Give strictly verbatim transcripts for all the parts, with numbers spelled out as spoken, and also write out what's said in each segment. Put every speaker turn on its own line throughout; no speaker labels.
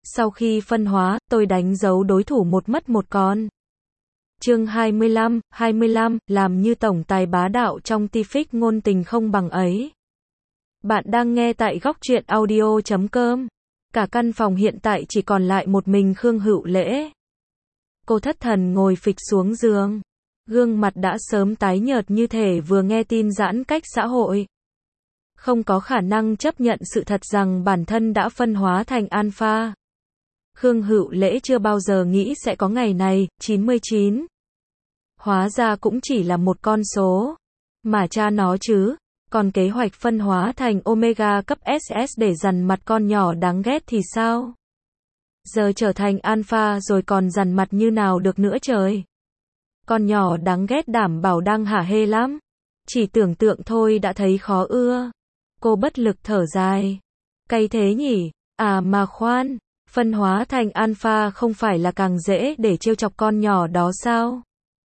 Sau khi phân hóa, tôi đánh dấu đối thủ một mất một con. Chương hai mươi lăm, hai mươi lăm, làm như tổng tài bá đạo trong Tific ngôn tình không bằng ấy. Bạn đang nghe tại góc truyện audio chấm com. Cả căn phòng hiện tại chỉ còn lại một mình Khương Hữu Lễ. Cô thất thần ngồi phịch xuống giường. Gương mặt đã sớm tái nhợt như thể vừa nghe tin giãn cách xã hội. Không có khả năng chấp nhận sự thật rằng bản thân đã phân hóa thành alpha. Khương Hữu Lễ chưa bao giờ nghĩ sẽ có ngày này, chín mươi chín. Hóa ra cũng chỉ là một con số. Mà cha nó chứ. Còn kế hoạch phân hóa thành Omega cấp ét ét để dằn mặt con nhỏ đáng ghét thì sao? Giờ trở thành alpha rồi còn dằn mặt như nào được nữa trời. Con nhỏ đáng ghét đảm bảo đang hả hê lắm. Chỉ tưởng tượng thôi đã thấy khó ưa. Cô bất lực thở dài. Cay thế nhỉ? À mà khoan, phân hóa thành alpha không phải là càng dễ để trêu chọc con nhỏ đó sao?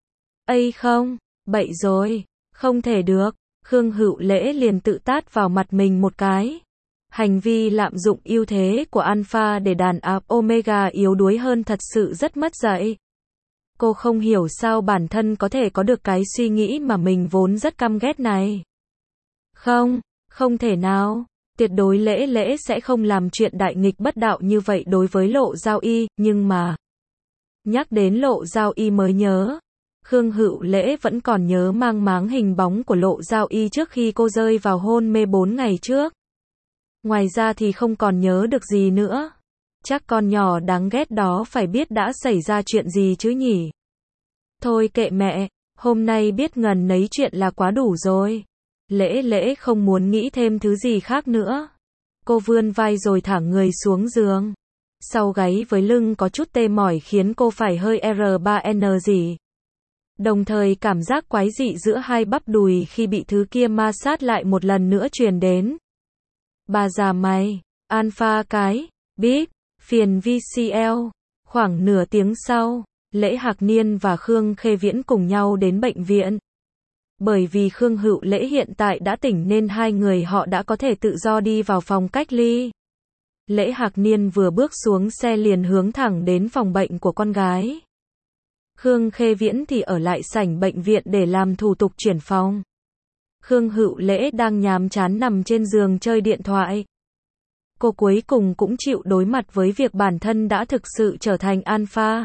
Ây không, bậy rồi, không thể được. Khương Hữu Lễ liền tự tát vào mặt mình một cái. Hành vi lạm dụng ưu thế của alpha để đàn áp omega yếu đuối hơn thật sự rất mất dạy. Cô không hiểu sao bản thân có thể có được cái suy nghĩ mà mình vốn rất căm ghét này. Không, không thể nào. Tuyệt đối Lễ Lễ sẽ không làm chuyện đại nghịch bất đạo như vậy đối với Lộ Giao Y, nhưng mà... Nhắc đến Lộ Giao Y mới nhớ. Khương Hữu Lễ vẫn còn nhớ mang máng hình bóng của Lộ Giao Y trước khi cô rơi vào hôn mê bốn ngày trước. Ngoài ra thì không còn nhớ được gì nữa. Chắc con nhỏ đáng ghét đó phải biết đã xảy ra chuyện gì chứ nhỉ. Thôi kệ mẹ, hôm nay biết ngần nấy chuyện là quá đủ rồi. Lễ Lễ không muốn nghĩ thêm thứ gì khác nữa. Cô vươn vai rồi thả người xuống giường. Sau gáy với lưng có chút tê mỏi khiến cô phải hơi R ba N gì. Đồng thời cảm giác quái dị giữa hai bắp đùi khi bị thứ kia ma sát lại một lần nữa truyền đến. Bà già mày, alpha cái, bíp, phiền vê xê lờ. Khoảng nửa tiếng sau, Lễ Hạc Niên và Khương Khê Viễn cùng nhau đến bệnh viện. Bởi vì Khương Hữu Lễ hiện tại đã tỉnh nên hai người họ đã có thể tự do đi vào phòng cách ly. Lễ Hạc Niên vừa bước xuống xe liền hướng thẳng đến phòng bệnh của con gái. Khương Khê Viễn thì ở lại sảnh bệnh viện để làm thủ tục chuyển phòng. Khương Hữu Lễ đang nhàm chán nằm trên giường chơi điện thoại. Cô cuối cùng cũng chịu đối mặt với việc bản thân đã thực sự trở thành alpha.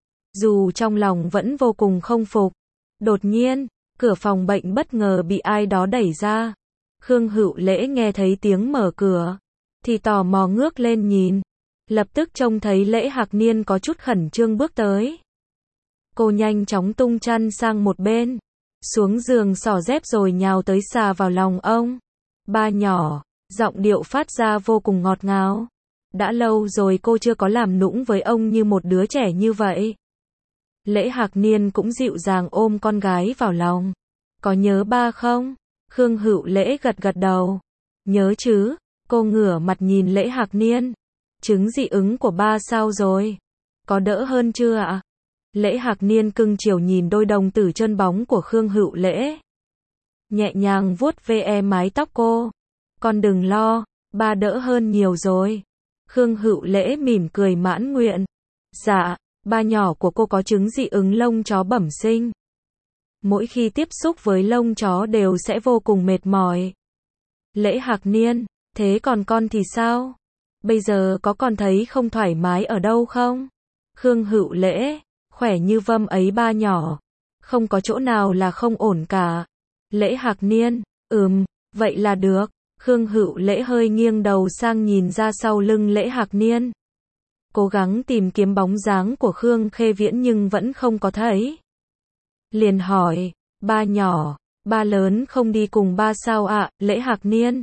Dù trong lòng vẫn vô cùng không phục. Đột nhiên, cửa phòng bệnh bất ngờ bị ai đó đẩy ra. Khương Hữu Lễ nghe thấy tiếng mở cửa, thì tò mò ngước lên nhìn. Lập tức trông thấy Lễ Hạc Niên có chút khẩn trương bước tới. Cô nhanh chóng tung chăn sang một bên, xuống giường xỏ dép rồi nhào tới xà vào lòng ông. Ba nhỏ, giọng điệu phát ra vô cùng ngọt ngào. Đã lâu rồi cô chưa có làm nũng với ông như một đứa trẻ như vậy. Lễ Hạc Niên cũng dịu dàng ôm con gái vào lòng. Có nhớ ba không? Khương Hữu Lễ gật gật đầu. Nhớ chứ, cô ngửa mặt nhìn Lễ Hạc Niên. Chứng dị ứng của ba sao rồi? Có đỡ hơn chưa ạ? Lễ Hạc Niên cưng chiều nhìn đôi đồng tử trơn bóng của Khương Hữu Lễ. Nhẹ nhàng vuốt ve mái tóc cô. Con đừng lo, ba đỡ hơn nhiều rồi. Khương Hữu Lễ mỉm cười mãn nguyện. Dạ, ba nhỏ của cô có chứng dị ứng lông chó bẩm sinh. Mỗi khi tiếp xúc với lông chó đều sẽ vô cùng mệt mỏi. Lễ Hạc Niên, thế còn con thì sao? Bây giờ có còn thấy không thoải mái ở đâu không? Khương Hữu Lễ, khỏe như vâm ấy ba nhỏ. Không có chỗ nào là không ổn cả. Lễ Hạc Niên, ừm, vậy là được. Khương Hữu Lễ hơi nghiêng đầu sang nhìn ra sau lưng Lễ Hạc Niên. Cố gắng tìm kiếm bóng dáng của Khương Khê Viễn nhưng vẫn không có thấy. Liền hỏi, ba nhỏ, ba lớn không đi cùng ba sao ạ, Lễ Hạc Niên?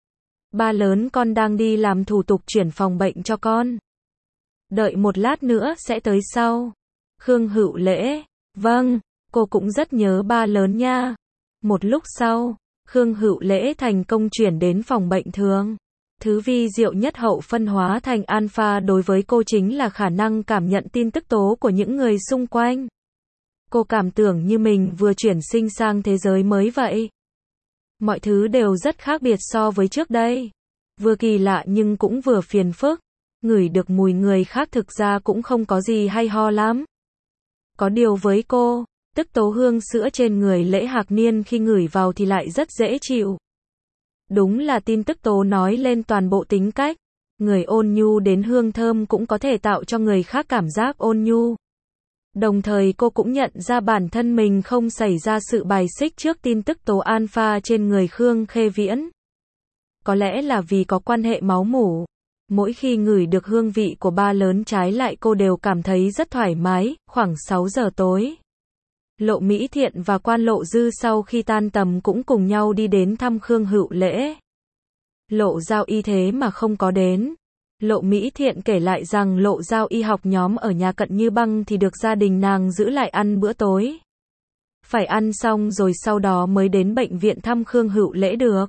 Ba lớn con đang đi làm thủ tục chuyển phòng bệnh cho con. Đợi một lát nữa sẽ tới sau. Khương Hữu Lễ, vâng, cô cũng rất nhớ ba lớn nha. Một lúc sau, Khương Hữu Lễ thành công chuyển đến phòng bệnh thường. Thứ vi diệu nhất hậu phân hóa thành alpha đối với cô chính là khả năng cảm nhận tin tức tố của những người xung quanh. Cô cảm tưởng như mình vừa chuyển sinh sang thế giới mới vậy. Mọi thứ đều rất khác biệt so với trước đây. Vừa kỳ lạ nhưng cũng vừa phiền phức. ngửi được mùi người khác thực ra cũng không có gì hay ho lắm. Có điều với cô, tức tố hương sữa trên người Lễ Hạc Niên khi ngửi vào thì lại rất dễ chịu. Đúng là tin tức tố nói lên toàn bộ tính cách. Người ôn nhu đến hương thơm cũng có thể tạo cho người khác cảm giác ôn nhu. Đồng thời cô cũng nhận ra bản thân mình không xảy ra sự bài xích trước tin tức tố alpha trên người Khương Khê Viễn. Có lẽ là vì có quan hệ máu mủ. Mỗi khi ngửi được hương vị của ba lớn trái lại cô đều cảm thấy rất thoải mái. Khoảng sáu giờ tối, Lộ Mỹ Thiện và Quan Lộ Dư sau khi tan tầm cũng cùng nhau đi đến thăm Khương Hữu Lễ. Lộ Giao Y thế mà không có đến. Lộ Mỹ Thiện kể lại rằng Lộ Giao Y học nhóm ở nhà Cận Như Băng thì được gia đình nàng giữ lại ăn bữa tối. Phải ăn xong rồi sau đó mới đến bệnh viện thăm Khương Hữu Lễ được.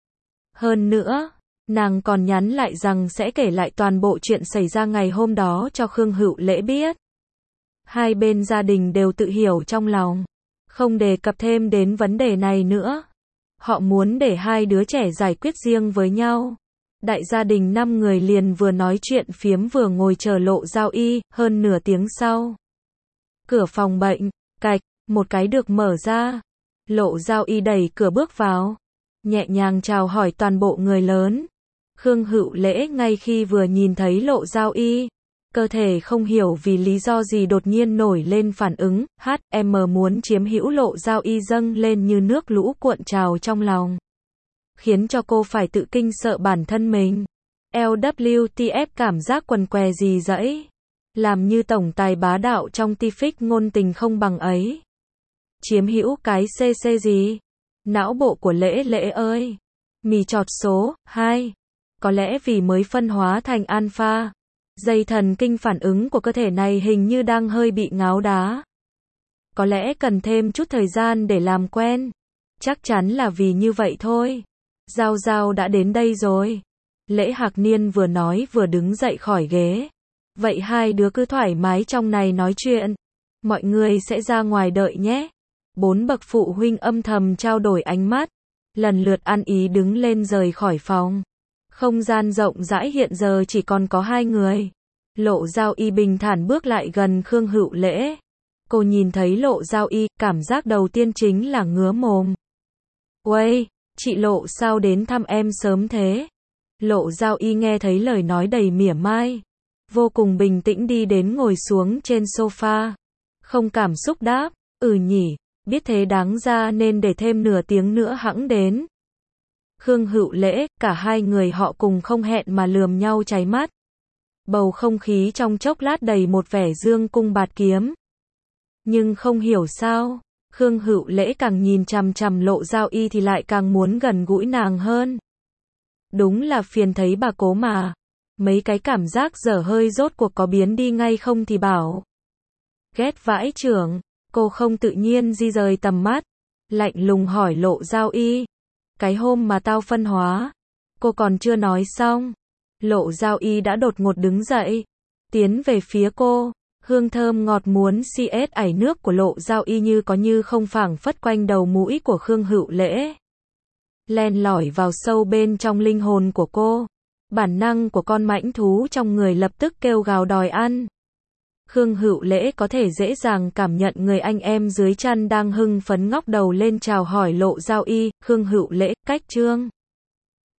Hơn nữa, nàng còn nhắn lại rằng sẽ kể lại toàn bộ chuyện xảy ra ngày hôm đó cho Khương Hữu Lễ biết. Hai bên gia đình đều tự hiểu trong lòng, không đề cập thêm đến vấn đề này nữa. Họ muốn để hai đứa trẻ giải quyết riêng với nhau. Đại gia đình năm người liền vừa nói chuyện phiếm vừa ngồi chờ Lộ Giao Y. Hơn nửa tiếng sau, cửa phòng bệnh, cạch, một cái được mở ra. Lộ Giao Y đẩy cửa bước vào, nhẹ nhàng chào hỏi toàn bộ người lớn. Khương Hữu Lễ ngay khi vừa nhìn thấy Lộ Giao Y, cơ thể không hiểu vì lý do gì đột nhiên nổi lên phản ứng, hát em muốn chiếm hữu. Lộ Giao Y dâng lên như nước lũ cuộn trào trong lòng, khiến cho cô phải tự kinh sợ bản thân mình. lờ vê kép tê cảm giác quằn què gì dẫy, làm như tổng tài bá đạo trong Tiffix ngôn tình không bằng ấy. Chiếm hữu cái xê xê gì? Não bộ của Lễ Lễ ơi! Mì chọt số hai. Có lẽ vì mới phân hóa thành alpha, dây thần kinh phản ứng của cơ thể này hình như đang hơi bị ngáo đá. Có lẽ cần thêm chút thời gian để làm quen. Chắc chắn là vì như vậy thôi. Giao Giao đã đến đây rồi. Lễ Hạc Niên vừa nói vừa đứng dậy khỏi ghế. Vậy hai đứa cứ thoải mái trong này nói chuyện. Mọi người sẽ ra ngoài đợi nhé. Bốn bậc phụ huynh âm thầm trao đổi ánh mắt, lần lượt ăn ý đứng lên rời khỏi phòng. Không gian rộng rãi hiện giờ chỉ còn có hai người. Lộ Giao Y bình thản bước lại gần Khương Hữu Lễ. Cô nhìn thấy Lộ Giao Y, cảm giác đầu tiên chính là ngứa mồm. Uây, chị Lộ sao đến thăm em sớm thế? Lộ Giao Y nghe thấy lời nói đầy mỉa mai, vô cùng bình tĩnh đi đến ngồi xuống trên sofa. Không cảm xúc đáp, ừ nhỉ, biết thế đáng ra nên để thêm nửa tiếng nữa hẵng đến. Khương Hữu Lễ, cả hai người họ cùng không hẹn mà lườm nhau cháy mắt. Bầu không khí trong chốc lát đầy một vẻ dương cung bạt kiếm. Nhưng không hiểu sao, Khương Hữu Lễ càng nhìn chằm chằm Lộ Giao Y thì lại càng muốn gần gũi nàng hơn. Đúng là phiền thấy bà cố mà. Mấy cái cảm giác dở hơi rốt cuộc có biến đi ngay không thì bảo. Ghét vãi chưởng, cô không tự nhiên di rời tầm mắt, lạnh lùng hỏi Lộ Giao Y. Cái hôm mà tao phân hóa, cô còn chưa nói xong. Lộ Giao Y đã đột ngột đứng dậy, tiến về phía cô. Hương thơm ngọt muốn xê ét ảy nước của Lộ Giao Y như có như không phảng phất quanh đầu mũi của Khương Hữu Lễ, len lỏi vào sâu bên trong linh hồn của cô. Bản năng của con mãnh thú trong người lập tức kêu gào đòi ăn. Khương Hữu Lễ có thể dễ dàng cảm nhận người anh em dưới chăn đang hưng phấn ngóc đầu lên chào hỏi Lộ Giao Y. Khương Hữu Lễ, cách trương.